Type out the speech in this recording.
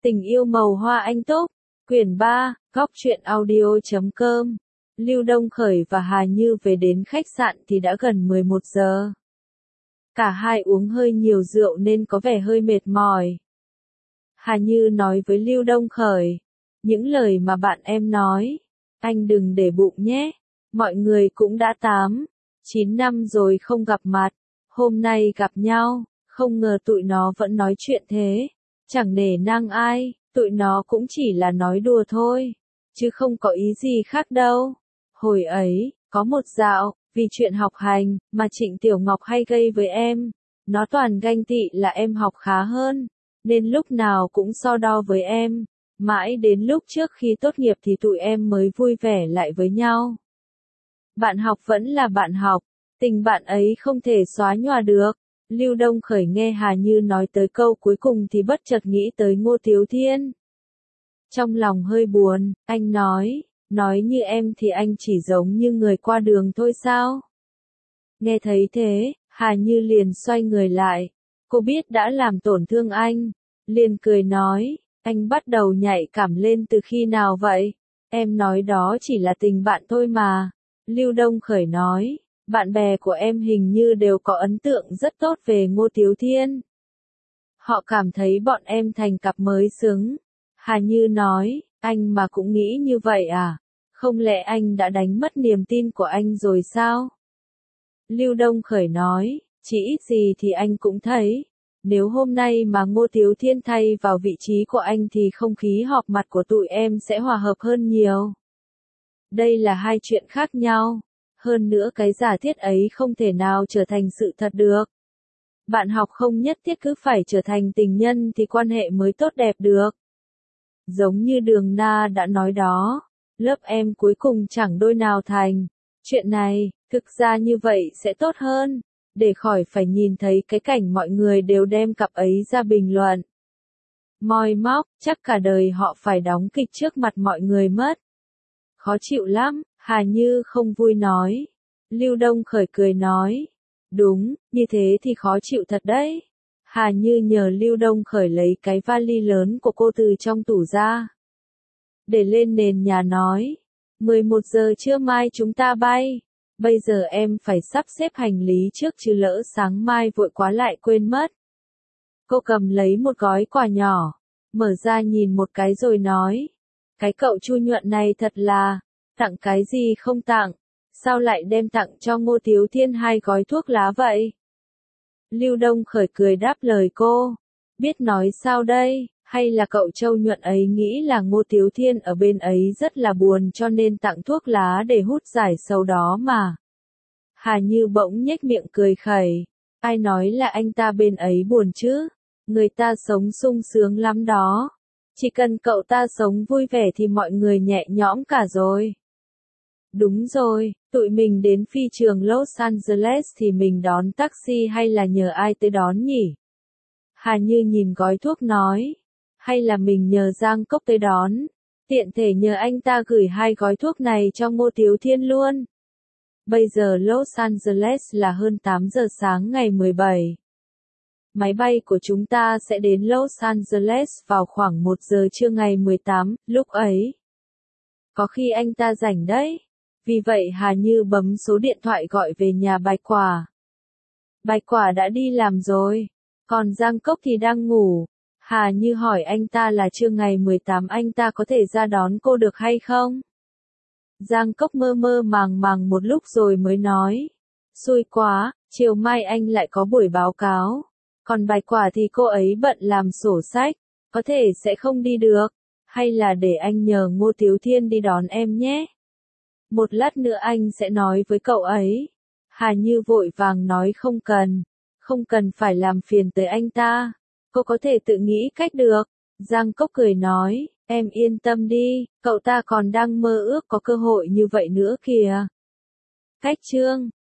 Tình yêu màu hoa anh túc, quyển 3, góc truyện audio.com. Lưu Đông Khởi và Hà Như về đến khách sạn thì đã gần 11 giờ. Cả hai uống hơi nhiều rượu nên có vẻ hơi mệt mỏi. Hà Như nói với Lưu Đông Khởi, những lời mà bạn em nói, anh đừng để bụng nhé, mọi người cũng đã 9 năm rồi không gặp mặt, hôm nay gặp nhau, không ngờ tụi nó vẫn nói chuyện thế, chẳng nể nang ai, tụi nó cũng chỉ là nói đùa thôi, chứ không có ý gì khác đâu. Hồi ấy, có một dạo, vì chuyện học hành, mà Trịnh Tiểu Ngọc hay gây với em, nó toàn ganh tị là em học khá hơn, nên lúc nào cũng so đo với em, mãi đến lúc trước khi tốt nghiệp thì tụi em mới vui vẻ lại với nhau. Bạn học vẫn là bạn học, tình bạn ấy không thể xóa nhòa được. Lưu Đông Khởi nghe Hà Như nói tới câu cuối cùng thì bất chợt nghĩ tới Ngô Tiếu Thiên. Trong lòng hơi buồn, anh nói như em thì anh chỉ giống như người qua đường thôi sao? Nghe thấy thế, Hà Như liền xoay người lại, cô biết đã làm tổn thương anh, liền cười nói, anh bắt đầu nhạy cảm lên từ khi nào vậy? Em nói đó chỉ là tình bạn thôi mà. Lưu Đông Khởi nói, bạn bè của em hình như đều có ấn tượng rất tốt về Ngô Tiếu Thiên. Họ cảm thấy bọn em thành cặp mới xứng. Hà Như nói, anh mà cũng nghĩ như vậy à? Không lẽ anh đã đánh mất niềm tin của anh rồi sao? Lưu Đông Khởi nói, chỉ ít gì thì anh cũng thấy, nếu hôm nay mà Ngô Tiếu Thiên thay vào vị trí của anh thì không khí họp mặt của tụi em sẽ hòa hợp hơn nhiều. Đây là hai chuyện khác nhau. Hơn nữa cái giả thiết ấy không thể nào trở thành sự thật được. Bạn học không nhất thiết cứ phải trở thành tình nhân thì quan hệ mới tốt đẹp được. Giống như Đường Na đã nói đó, lớp em cuối cùng chẳng đôi nào thành. Chuyện này, thực ra như vậy sẽ tốt hơn, để khỏi phải nhìn thấy cái cảnh mọi người đều đem cặp ấy ra bình luận. Moi móc, chắc cả đời họ phải đóng kịch trước mặt mọi người mất. Khó chịu lắm, Hà Như không vui nói. Lưu Đông Khởi cười nói, đúng, như thế thì khó chịu thật đấy. Hà Như nhờ Lưu Đông Khởi lấy cái vali lớn của cô từ trong tủ ra. Để lên nền nhà nói, 11 giờ trưa mai chúng ta bay. Bây giờ em phải sắp xếp hành lý trước chứ lỡ sáng mai vội quá lại quên mất. Cô cầm lấy một gói quà nhỏ, mở ra nhìn một cái rồi nói, cái cậu Chu Nhuận này thật là, tặng cái gì không tặng, sao lại đem tặng cho Ngô Tiếu Thiên 2 gói thuốc lá vậy? Lưu Đông Khởi cười đáp lời cô, biết nói sao đây, hay là cậu Châu Nhuận ấy nghĩ là Ngô Tiếu Thiên ở bên ấy rất là buồn cho nên tặng thuốc lá để hút giải sầu đó mà. Hà Như bỗng nhếch miệng cười khẩy, ai nói là anh ta bên ấy buồn chứ, người ta sống sung sướng lắm đó. Chỉ cần cậu ta sống vui vẻ thì mọi người nhẹ nhõm cả rồi. Đúng rồi, tụi mình đến phi trường Los Angeles thì mình đón taxi hay là nhờ ai tới đón nhỉ? Hà Như nhìn gói thuốc nói, hay là mình nhờ Giang Cốc tới đón, tiện thể nhờ anh ta gửi 2 gói thuốc này cho Ngô Tiếu Thiên luôn. Bây giờ Los Angeles là hơn 8 giờ sáng ngày 17. Máy bay của chúng ta sẽ đến Los Angeles vào khoảng 1 giờ trưa ngày 18, lúc ấy. Có khi anh ta rảnh đấy. Vì vậy Hà Như bấm số điện thoại gọi về nhà Bạch Quả. Bạch Quả đã đi làm rồi, còn Giang Cốc thì đang ngủ. Hà Như hỏi anh ta là trưa ngày 18 anh ta có thể ra đón cô được hay không? Giang Cốc mơ mơ màng màng một lúc rồi mới nói. Xui quá, chiều mai anh lại có buổi báo cáo. Còn Bạch Quả thì cô ấy bận làm sổ sách, có thể sẽ không đi được. Hay là để anh nhờ Ngô Tiếu Thiên đi đón em nhé. Một lát nữa anh sẽ nói với cậu ấy. Hà Như vội vàng nói không cần phải làm phiền tới anh ta. Cô có thể tự nghĩ cách được. Giang Cốc cười nói, em yên tâm đi, cậu ta còn đang mơ ước có cơ hội như vậy nữa kìa. Cách chương